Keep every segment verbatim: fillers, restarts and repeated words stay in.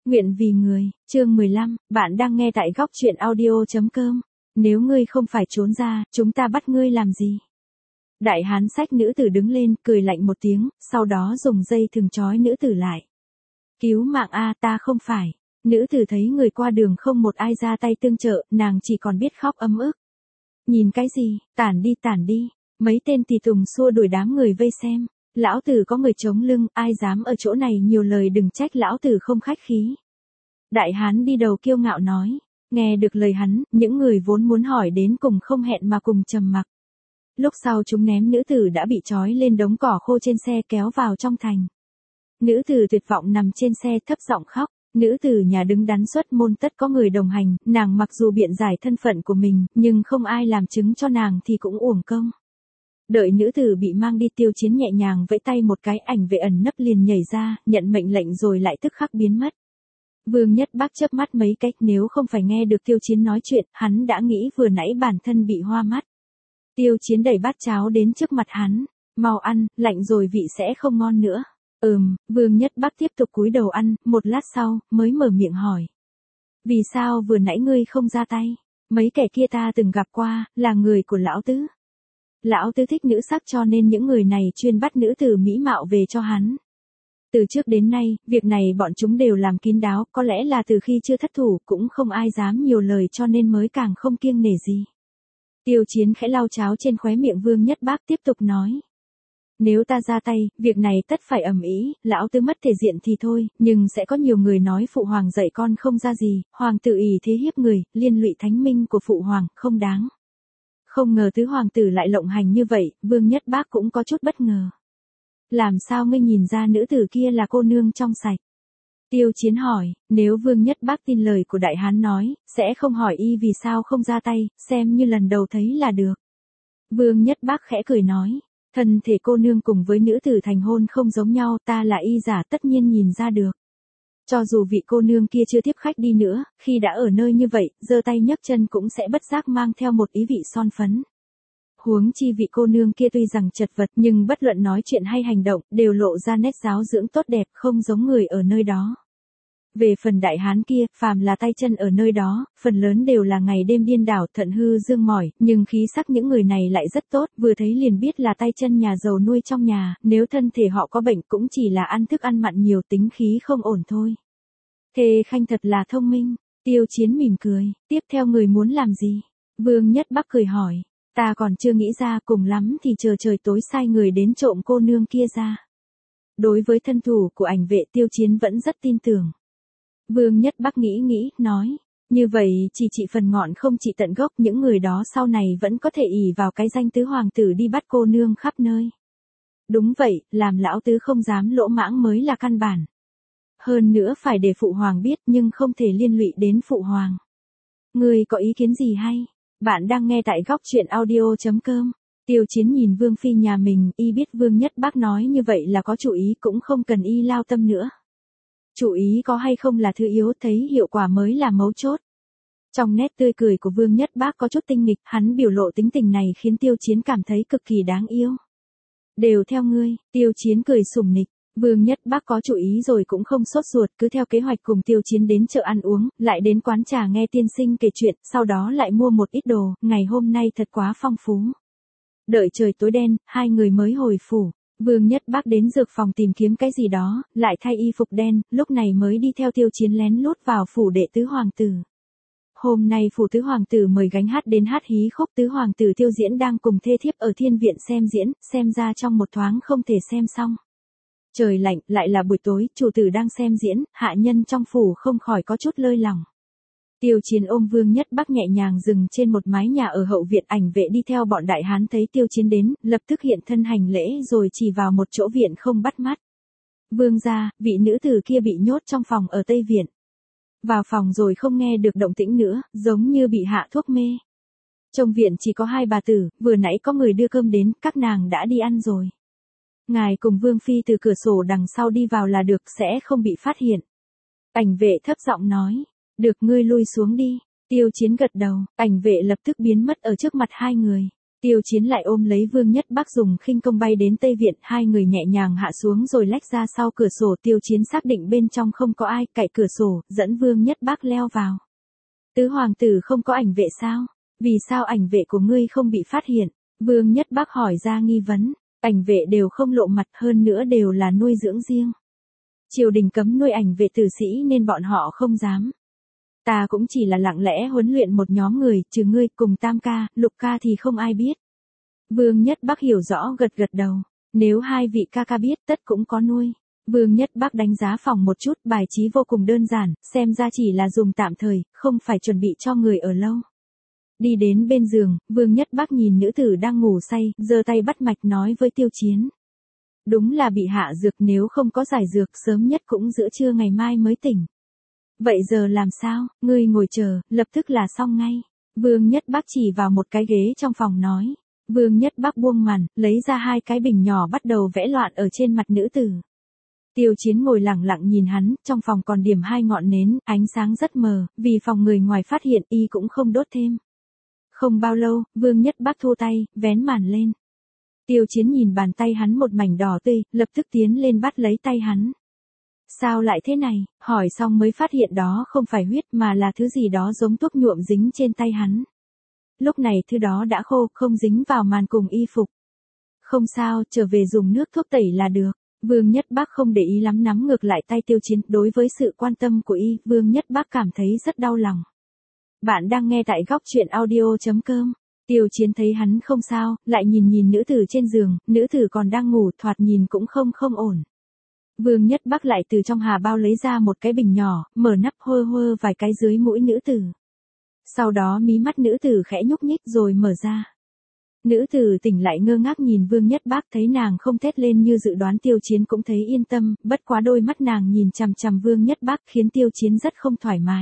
Nguyện vì người, chương mười lăm, bạn đang nghe tại góc truyện audio chấm com. Nếu ngươi không phải trốn ra, chúng ta bắt ngươi làm gì? Đại hán xách nữ tử đứng lên, cười lạnh một tiếng, sau đó dùng dây thừng trói nữ tử lại. Cứu mạng a, ta không phải. Nữ tử thấy người qua đường không một ai ra tay tương trợ, nàng chỉ còn biết khóc ấm ức. Nhìn cái gì, tản đi tản đi. Mấy tên tỳ tùng xua đuổi đám người vây xem. Lão tử có người chống lưng, ai dám ở chỗ này nhiều lời đừng trách lão tử không khách khí. Đại hán đi đầu kiêu ngạo nói. Nghe được lời hắn, những người vốn muốn hỏi đến cùng không hẹn mà cùng trầm mặc. Lúc sau chúng ném nữ tử đã bị trói lên đống cỏ khô trên xe kéo vào trong thành. Nữ tử tuyệt vọng nằm trên xe thấp giọng khóc. Nữ tử nhà đứng đắn xuất môn tất có người đồng hành, nàng mặc dù biện giải thân phận của mình, nhưng không ai làm chứng cho nàng thì cũng uổng công. Đợi nữ tử bị mang đi, Tiêu Chiến nhẹ nhàng vẫy tay một cái, ảnh vệ ẩn nấp liền nhảy ra, nhận mệnh lệnh rồi lại tức khắc biến mất. Vương Nhất Bác chớp mắt mấy cách, nếu không phải nghe được Tiêu Chiến nói chuyện, hắn đã nghĩ vừa nãy bản thân bị hoa mắt. Tiêu Chiến đẩy bát cháo đến trước mặt hắn, mau ăn, lạnh rồi vị sẽ không ngon nữa. Ừm, Vương Nhất Bác tiếp tục cúi đầu ăn, một lát sau, mới mở miệng hỏi. Vì sao vừa nãy ngươi không ra tay? Mấy kẻ kia ta từng gặp qua, là người của lão tứ. Lão tứ thích nữ sắc cho nên những người này chuyên bắt nữ tử mỹ mạo về cho hắn. Từ trước đến nay, việc này bọn chúng đều làm kín đáo, có lẽ là từ khi chưa thất thủ cũng không ai dám nhiều lời cho nên mới càng không kiêng nể gì. Tiêu Chiến khẽ lau cháo trên khóe miệng Vương Nhất Bác tiếp tục nói. Nếu ta ra tay, việc này tất phải ầm ĩ, lão tứ mất thể diện thì thôi, nhưng sẽ có nhiều người nói phụ hoàng dạy con không ra gì, hoàng tử ỷ thế hiếp người, liên lụy thánh minh của phụ hoàng, không đáng. Không ngờ tứ hoàng tử lại lộng hành như vậy, Vương Nhất Bác cũng có chút bất ngờ. Làm sao ngươi nhìn ra nữ tử kia là cô nương trong sạch? Tiêu Chiến hỏi, nếu Vương Nhất Bác tin lời của đại hán nói, sẽ không hỏi y vì sao không ra tay, xem như lần đầu thấy là được. Vương Nhất Bác khẽ cười nói, thân thể cô nương cùng với nữ tử thành hôn không giống nhau, ta là y giả tất nhiên nhìn ra được. Cho dù vị cô nương kia chưa tiếp khách đi nữa, khi đã ở nơi như vậy, giơ tay nhấc chân cũng sẽ bất giác mang theo một ý vị son phấn. Huống chi vị cô nương kia tuy rằng chật vật nhưng bất luận nói chuyện hay hành động, đều lộ ra nét giáo dưỡng tốt đẹp, không giống người ở nơi đó. Về phần đại hán kia, phàm là tay chân ở nơi đó, phần lớn đều là ngày đêm điên đảo, thận hư dương mỏi, nhưng khí sắc những người này lại rất tốt, vừa thấy liền biết là tay chân nhà giàu nuôi trong nhà, nếu thân thể họ có bệnh cũng chỉ là ăn thức ăn mặn nhiều, tính khí không ổn thôi. Thề Khanh thật là thông minh. Tiêu Chiến mỉm cười, tiếp theo người muốn làm gì? Vương Nhất Bác cười hỏi, ta còn chưa nghĩ ra, cùng lắm thì chờ trời tối sai người đến trộm cô nương kia ra. Đối với thân thủ của ảnh vệ, Tiêu Chiến vẫn rất tin tưởng. Vương Nhất Bác nghĩ nghĩ, nói, như vậy chỉ trị phần ngọn không trị tận gốc, những người đó sau này vẫn có thể ỷ vào cái danh tứ hoàng tử đi bắt cô nương khắp nơi. Đúng vậy, làm lão tứ không dám lỗ mãng mới là căn bản. Hơn nữa phải để phụ hoàng biết nhưng không thể liên lụy đến phụ hoàng. Ngươi có ý kiến gì hay? Bạn đang nghe tại góc truyện audio chấm com. Tiêu Chiến nhìn Vương Phi nhà mình, y biết Vương Nhất Bác nói như vậy là có chủ ý, cũng không cần y lao tâm nữa. Chủ ý có hay không là thứ yếu, thấy hiệu quả mới là mấu chốt. Trong nét tươi cười của Vương Nhất Bác có chút tinh nghịch, hắn biểu lộ tính tình này khiến Tiêu Chiến cảm thấy cực kỳ đáng yêu. Đều theo ngươi, Tiêu Chiến cười sủng nịch. Vương Nhất Bác có chủ ý rồi cũng không sốt ruột, cứ theo kế hoạch cùng Tiêu Chiến đến chợ ăn uống, lại đến quán trà nghe tiên sinh kể chuyện, sau đó lại mua một ít đồ, ngày hôm nay thật quá phong phú. Đợi trời tối đen, hai người mới hồi phủ. Vương Nhất Bác đến dược phòng tìm kiếm cái gì đó, lại thay y phục đen, lúc này mới đi theo Tiêu Chiến lén lút vào phủ đệ tứ hoàng tử. Hôm nay phủ tứ hoàng tử mời gánh hát đến hát hí khúc, tứ hoàng tử Tiêu Diễn đang cùng thê thiếp ở thiên viện xem diễn, xem ra trong một thoáng không thể xem xong. Trời lạnh, lại là buổi tối, chủ tử đang xem diễn, hạ nhân trong phủ không khỏi có chút lơi lỏng. Tiêu Chiến ôm Vương Nhất Bác nhẹ nhàng dừng trên một mái nhà ở hậu viện, ảnh vệ đi theo bọn đại hán thấy Tiêu Chiến đến, lập tức hiện thân hành lễ rồi chỉ vào một chỗ viện không bắt mắt. Vương gia, vị nữ tử kia bị nhốt trong phòng ở Tây Viện. Vào phòng rồi không nghe được động tĩnh nữa, giống như bị hạ thuốc mê. Trong viện chỉ có hai bà tử, vừa nãy có người đưa cơm đến, các nàng đã đi ăn rồi. Ngài cùng Vương Phi từ cửa sổ đằng sau đi vào là được, sẽ không bị phát hiện. Ảnh vệ thấp giọng nói, được, ngươi lui xuống đi. Tiêu Chiến gật đầu, ảnh vệ lập tức biến mất ở trước mặt hai người. Tiêu Chiến lại ôm lấy Vương Nhất Bắc dùng khinh công bay đến Tây Viện, hai người nhẹ nhàng hạ xuống rồi lách ra sau cửa sổ. Tiêu Chiến xác định bên trong không có ai, cậy cửa sổ, dẫn Vương Nhất Bắc leo vào. Tứ hoàng tử không có ảnh vệ sao? Vì sao ảnh vệ của ngươi không bị phát hiện? Vương Nhất Bắc hỏi ra nghi vấn. Ảnh vệ đều không lộ mặt, hơn nữa đều là nuôi dưỡng riêng. Triều đình cấm nuôi ảnh vệ tử sĩ nên bọn họ không dám. Ta cũng chỉ là lặng lẽ huấn luyện một nhóm người, trừ ngươi cùng Tam ca, Lục ca thì không ai biết. Vương Nhất Bắc hiểu rõ gật gật đầu. Nếu hai vị ca ca biết tất cũng có nuôi. Vương Nhất Bắc đánh giá phòng một chút, bài trí vô cùng đơn giản, xem ra chỉ là dùng tạm thời, không phải chuẩn bị cho người ở lâu. Đi đến bên giường, Vương Nhất Bắc nhìn nữ tử đang ngủ say, giơ tay bắt mạch nói với Tiêu Chiến. Đúng là bị hạ dược, nếu không có giải dược sớm nhất cũng giữa trưa ngày mai mới tỉnh. Vậy giờ làm sao, ngươi ngồi chờ, lập tức là xong ngay. Vương Nhất Bắc chỉ vào một cái ghế trong phòng nói. Vương Nhất Bắc buông màn, lấy ra hai cái bình nhỏ bắt đầu vẽ loạn ở trên mặt nữ tử. Tiêu Chiến ngồi lặng lặng nhìn hắn, trong phòng còn điểm hai ngọn nến, ánh sáng rất mờ, vì phòng người ngoài phát hiện y cũng không đốt thêm. Không bao lâu, Vương Nhất Bắc thu tay, vén màn lên. Tiêu Chiến nhìn bàn tay hắn một mảnh đỏ tươi, lập tức tiến lên bắt lấy tay hắn. Sao lại thế này? Hỏi xong mới phát hiện đó không phải huyết mà là thứ gì đó giống thuốc nhuộm dính trên tay hắn. Lúc này thứ đó đã khô, không dính vào màn cùng y phục. Không sao, trở về dùng nước thuốc tẩy là được. Vương Nhất Bắc không để ý lắm, nắm ngược lại tay Tiêu Chiến. Đối với sự quan tâm của y, Vương Nhất Bắc cảm thấy rất đau lòng. Bạn đang nghe tại góc truyện audio chấm com. Tiêu Chiến thấy hắn không sao, lại nhìn nhìn nữ tử trên giường, nữ tử còn đang ngủ, thoạt nhìn cũng không không ổn. Vương Nhất Bắc lại từ trong hà bao lấy ra một cái bình nhỏ, mở nắp hơ hơ vài cái dưới mũi nữ tử. Sau đó mí mắt nữ tử khẽ nhúc nhích rồi mở ra. Nữ tử tỉnh lại ngơ ngác nhìn Vương Nhất Bắc, thấy nàng không thét lên như dự đoán, Tiêu Chiến cũng thấy yên tâm, bất quá đôi mắt nàng nhìn chằm chằm Vương Nhất Bắc khiến Tiêu Chiến rất không thoải mái.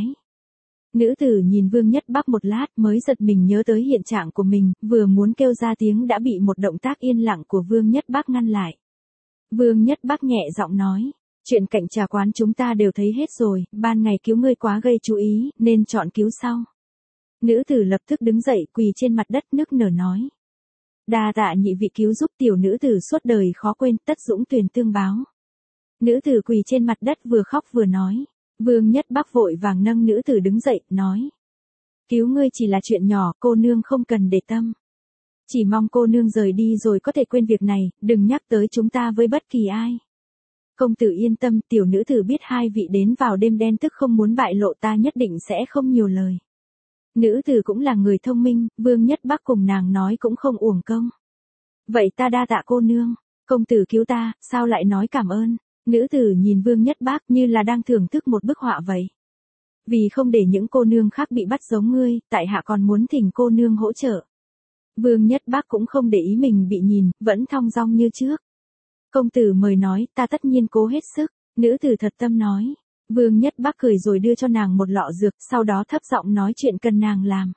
Nữ tử nhìn Vương Nhất Bắc một lát mới giật mình nhớ tới hiện trạng của mình, vừa muốn kêu ra tiếng đã bị một động tác yên lặng của Vương Nhất Bắc ngăn lại. Vương Nhất Bắc nhẹ giọng nói, chuyện cạnh trà quán chúng ta đều thấy hết rồi, ban ngày cứu ngươi quá gây chú ý, nên chọn cứu sau. Nữ tử lập tức đứng dậy quỳ trên mặt đất nức nở nói. Đa tạ nhị vị cứu giúp, tiểu nữ tử suốt đời khó quên, tất dũng tuyền tương báo. Nữ tử quỳ trên mặt đất vừa khóc vừa nói. Vương Nhất Bắc vội vàng nâng nữ tử đứng dậy, nói. Cứu ngươi chỉ là chuyện nhỏ, cô nương không cần để tâm. Chỉ mong cô nương rời đi rồi có thể quên việc này, đừng nhắc tới chúng ta với bất kỳ ai. Công tử yên tâm, tiểu nữ tử biết hai vị đến vào đêm đen tức không muốn bại lộ, ta nhất định sẽ không nhiều lời. Nữ tử cũng là người thông minh, Vương Nhất Bắc cùng nàng nói cũng không uổng công. Vậy ta đa tạ cô nương, công tử cứu ta, sao lại nói cảm ơn. Nữ tử nhìn Vương Nhất Bắc như là đang thưởng thức một bức họa vậy. Vì không để những cô nương khác bị bắt giống ngươi, tại hạ còn muốn thỉnh cô nương hỗ trợ. Vương Nhất Bắc cũng không để ý mình bị nhìn, vẫn thong dong như trước. Công tử mời nói, ta tất nhiên cố hết sức. Nữ tử thật tâm nói. Vương Nhất Bắc cười rồi đưa cho nàng một lọ dược, sau đó thấp giọng nói chuyện cần nàng làm.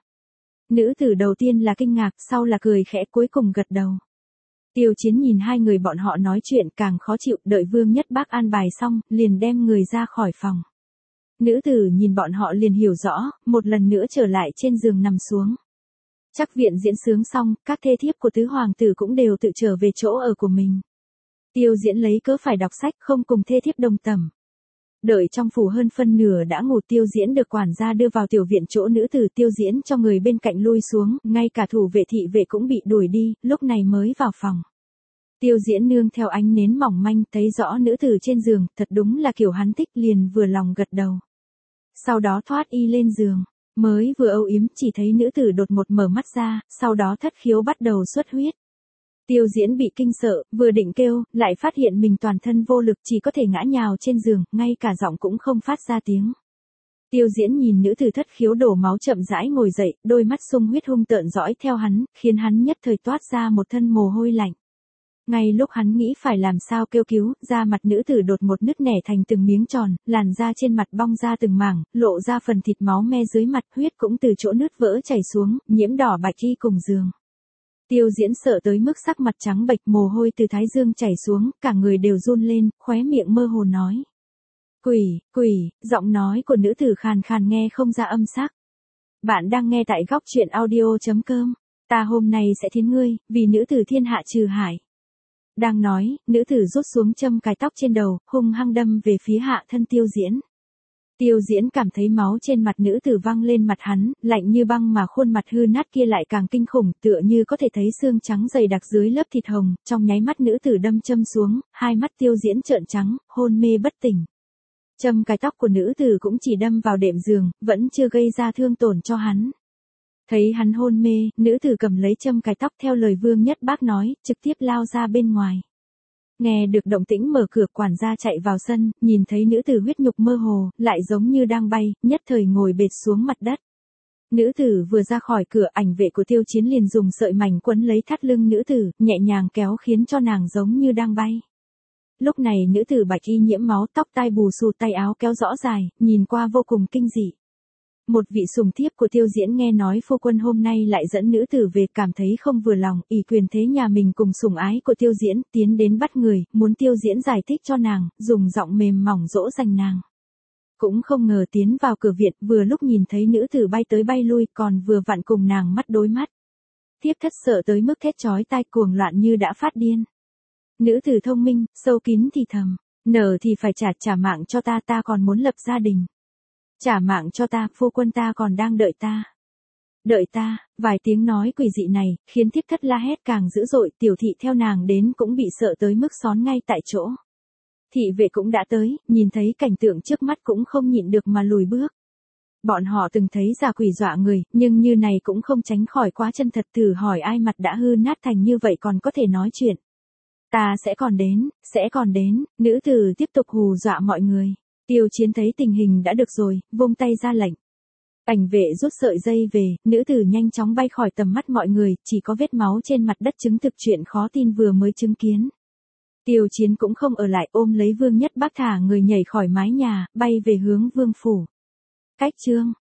Nữ tử đầu tiên là kinh ngạc, sau là cười khẽ, cuối cùng gật đầu. Tiêu Chiến nhìn hai người bọn họ nói chuyện càng khó chịu, đợi Vương Nhất Bắc an bài xong, liền đem người ra khỏi phòng. Nữ tử nhìn bọn họ liền hiểu rõ, một lần nữa trở lại trên giường nằm xuống. Chắc viện diễn sướng xong, các thê thiếp của tứ hoàng tử cũng đều tự trở về chỗ ở của mình. Tiêu Diễn lấy cớ phải đọc sách, không cùng thê thiếp đồng tầm. Đợi trong phủ hơn phân nửa đã ngủ, Tiêu Diễn được quản gia đưa vào tiểu viện chỗ nữ tử. Tiêu Diễn cho người bên cạnh lui xuống, ngay cả thủ vệ thị vệ cũng bị đuổi đi, lúc này mới vào phòng. Tiêu Diễn nương theo ánh nến mỏng manh thấy rõ nữ tử trên giường, thật đúng là kiểu hắn thích, liền vừa lòng gật đầu. Sau đó thoát y lên giường, mới vừa âu yếm chỉ thấy nữ tử đột ngột mở mắt ra, sau đó thất khiếu bắt đầu xuất huyết. Tiêu Diễn bị kinh sợ, vừa định kêu, lại phát hiện mình toàn thân vô lực, chỉ có thể ngã nhào trên giường, ngay cả giọng cũng không phát ra tiếng. Tiêu Diễn nhìn nữ tử thất khiếu đổ máu chậm rãi ngồi dậy, đôi mắt sung huyết hung tợn dõi theo hắn, khiến hắn nhất thời toát ra một thân mồ hôi lạnh. Ngay lúc hắn nghĩ phải làm sao kêu cứu, da mặt nữ tử đột một nứt nẻ thành từng miếng tròn, làn da trên mặt bong ra từng mảng, lộ ra phần thịt máu me dưới mặt, huyết cũng từ chỗ nứt vỡ chảy xuống, nhiễm đỏ bạch y cùng giường. Tiêu Diễn sợ tới mức sắc mặt trắng bệch, mồ hôi từ thái dương chảy xuống, cả người đều run lên, khóe miệng mơ hồ nói. Quỷ, quỷ, giọng nói của nữ tử khàn khàn nghe không ra âm sắc. Bạn đang nghe tại góc truyện audio chấm com. Ta hôm nay sẽ thiến ngươi, vì nữ tử thiên hạ trừ hải. Đang nói, nữ tử rút xuống châm cài tóc trên đầu, hung hăng đâm về phía hạ thân Tiêu Diễn. Tiêu Diễn cảm thấy máu trên mặt nữ tử văng lên mặt hắn, lạnh như băng mà khuôn mặt hư nát kia lại càng kinh khủng, tựa như có thể thấy xương trắng dày đặc dưới lớp thịt hồng, trong nháy mắt nữ tử đâm châm xuống, hai mắt Tiêu Diễn trợn trắng, hôn mê bất tỉnh. Châm cài tóc của nữ tử cũng chỉ đâm vào đệm giường, vẫn chưa gây ra thương tổn cho hắn. Thấy hắn hôn mê, nữ tử cầm lấy châm cài tóc theo lời Vương Nhất Bác nói, trực tiếp lao ra bên ngoài. Nghe được động tĩnh mở cửa, quản gia chạy vào sân, nhìn thấy nữ tử huyết nhục mơ hồ, lại giống như đang bay, nhất thời ngồi bệt xuống mặt đất. Nữ tử vừa ra khỏi cửa, ảnh vệ của Tiêu Chiến liền dùng sợi mảnh quấn lấy thắt lưng nữ tử, nhẹ nhàng kéo khiến cho nàng giống như đang bay. Lúc này nữ tử bạch y nhiễm máu, tóc tai bù xù, tay áo kéo rõ dài, nhìn qua vô cùng kinh dị. Một vị sùng thiếp của Tiêu Diễn nghe nói phu quân hôm nay lại dẫn nữ tử về, cảm thấy không vừa lòng, ỷ quyền thế nhà mình cùng sủng ái của Tiêu Diễn, tiến đến bắt người, muốn Tiêu Diễn giải thích cho nàng, dùng giọng mềm mỏng dỗ dành nàng. Cũng không ngờ tiến vào cửa viện, vừa lúc nhìn thấy nữ tử bay tới bay lui, còn vừa vặn cùng nàng mắt đối mắt. Thiếp thất sợ tới mức thét chói tai, cuồng loạn như đã phát điên. Nữ tử thông minh, sâu kín thì thầm, nở thì phải trả, trả mạng cho ta, ta còn muốn lập gia đình. Trả mạng cho ta, phu quân ta còn đang đợi ta. Đợi ta, vài tiếng nói quỷ dị này, khiến thiếp thất la hét càng dữ dội, tiểu thị theo nàng đến cũng bị sợ tới mức xón ngay tại chỗ. Thị vệ cũng đã tới, nhìn thấy cảnh tượng trước mắt cũng không nhịn được mà lùi bước. Bọn họ từng thấy già quỷ dọa người, nhưng như này cũng không tránh khỏi quá chân thật, thử hỏi ai mặt đã hư nát thành như vậy còn có thể nói chuyện. Ta sẽ còn đến, sẽ còn đến, nữ tử tiếp tục hù dọa mọi người. Tiêu Chiến thấy tình hình đã được rồi, vung tay ra lệnh. Ảnh vệ rút sợi dây về, nữ tử nhanh chóng bay khỏi tầm mắt mọi người, chỉ có vết máu trên mặt đất chứng thực chuyện khó tin vừa mới chứng kiến. Tiêu Chiến cũng không ở lại, ôm lấy Vương Nhất Bác thả người nhảy khỏi mái nhà, bay về hướng vương phủ. Cách chương